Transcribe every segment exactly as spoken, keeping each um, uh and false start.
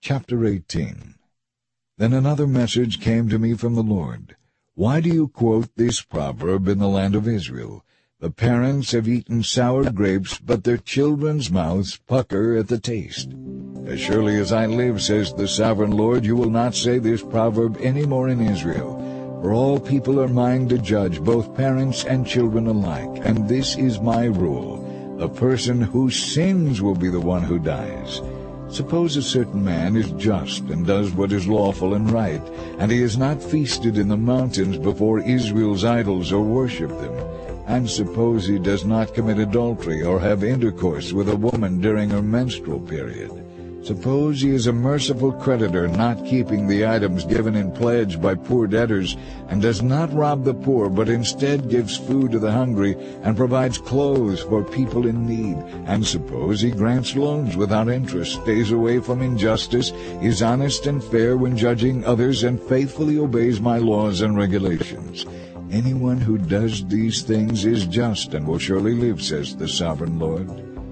Chapter eighteen. Then another message came to me from the Lord. Why do you quote this proverb in the land of Israel? The parents have eaten sour grapes, but their children's mouths pucker at the taste. As surely as I live, says the sovereign Lord, you will not say this proverb any more in Israel. For all people are mine to judge, both parents and children alike. And this is my rule. The person who sins will be the one who dies. Suppose a certain man is just and does what is lawful and right, and he has not feasted in the mountains before Israel's idols or worshipped them. And suppose he does not commit adultery or have intercourse with a woman during her menstrual period. Suppose he is a merciful creditor, not keeping the items given in pledge by poor debtors, and does not rob the poor, but instead gives food to the hungry and provides clothes for people in need. And suppose he grants loans without interest, stays away from injustice, is honest and fair when judging others, and faithfully obeys my laws and regulations. Anyone who does these things is just and will surely live, says the sovereign Lord.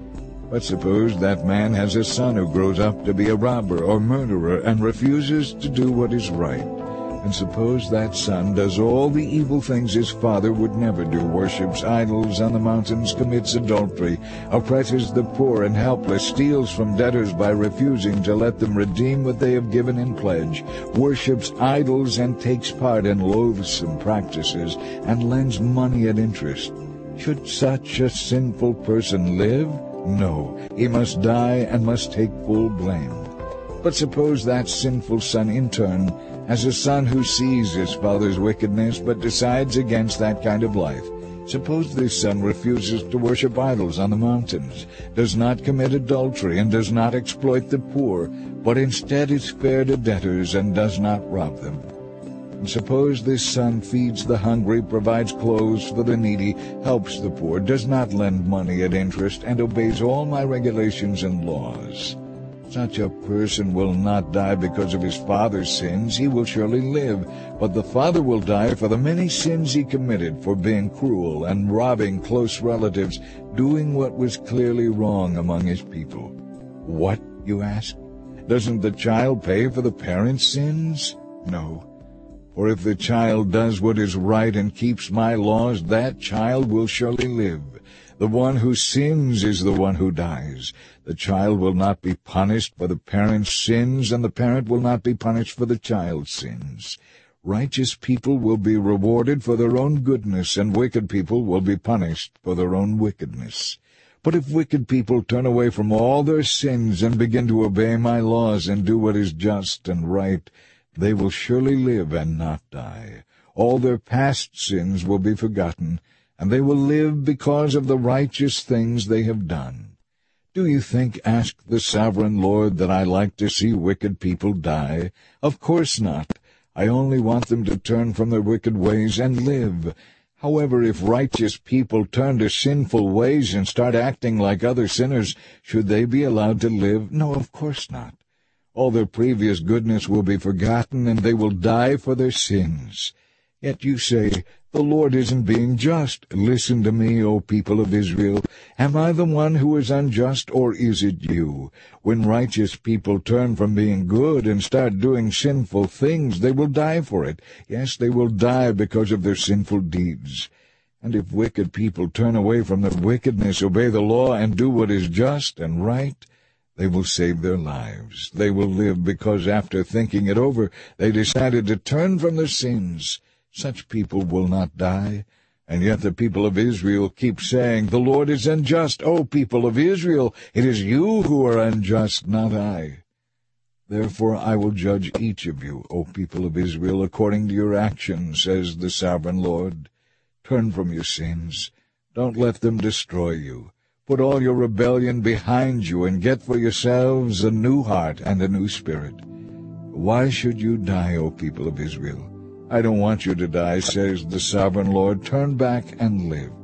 But suppose that man has a son who grows up to be a robber or murderer and refuses to do what is right. And suppose that son does all the evil things his father would never do, worships idols on the mountains, commits adultery, oppresses the poor and helpless, steals from debtors by refusing to let them redeem what they have given in pledge, worships idols and takes part in loathsome practices, and lends money at interest. Should such a sinful person live? No, he must die and must take full blame. But suppose that sinful son in turn has a son who sees his father's wickedness but decides against that kind of life. Suppose this son refuses to worship idols on the mountains, does not commit adultery, and does not exploit the poor, but instead is fair to debtors and does not rob them. And suppose this son feeds the hungry, provides clothes for the needy, helps the poor, does not lend money at interest, and obeys all my regulations and laws. Such a person will not die because of his father's sins. He will surely live, but the father will die for the many sins he committed, for being cruel and robbing close relatives, doing what was clearly wrong among his people. What, you ask? Doesn't the child pay for the parents' sins? No. For if the child does what is right and keeps my laws, that child will surely live. The one who sins is the one who dies. The child will not be punished for the parent's sins, and the parent will not be punished for the child's sins. Righteous people will be rewarded for their own goodness, and wicked people will be punished for their own wickedness. But if wicked people turn away from all their sins and begin to obey my laws and do what is just and right, they will surely live and not die. All their past sins will be forgotten, and they will live because of the righteous things they have done. Do you think, asked the sovereign Lord, that I like to see wicked people die? Of course not. I only want them to turn from their wicked ways and live. However, if righteous people turn to sinful ways and start acting like other sinners, should they be allowed to live? No, of course not. All their previous goodness will be forgotten, and they will die for their sins. Yet you say, the Lord isn't being just. Listen to me, O people of Israel. Am I the one who is unjust, or is it you? When righteous people turn from being good and start doing sinful things, they will die for it. Yes, they will die because of their sinful deeds. And if wicked people turn away from their wickedness, obey the law, and do what is just and right, they will save their lives. They will live because after thinking it over, they decided to turn from their sins. Such people will not die. And yet the people of Israel keep saying, the Lord is unjust. O people of Israel, it is you who are unjust, not I. Therefore I will judge each of you, O people of Israel, according to your actions, says the sovereign Lord. Turn from your sins. Don't let them destroy you. Put all your rebellion behind you, and get for yourselves a new heart and a new spirit. Why should you die, O people of Israel? I don't want you to die, says the sovereign Lord. Turn back and live.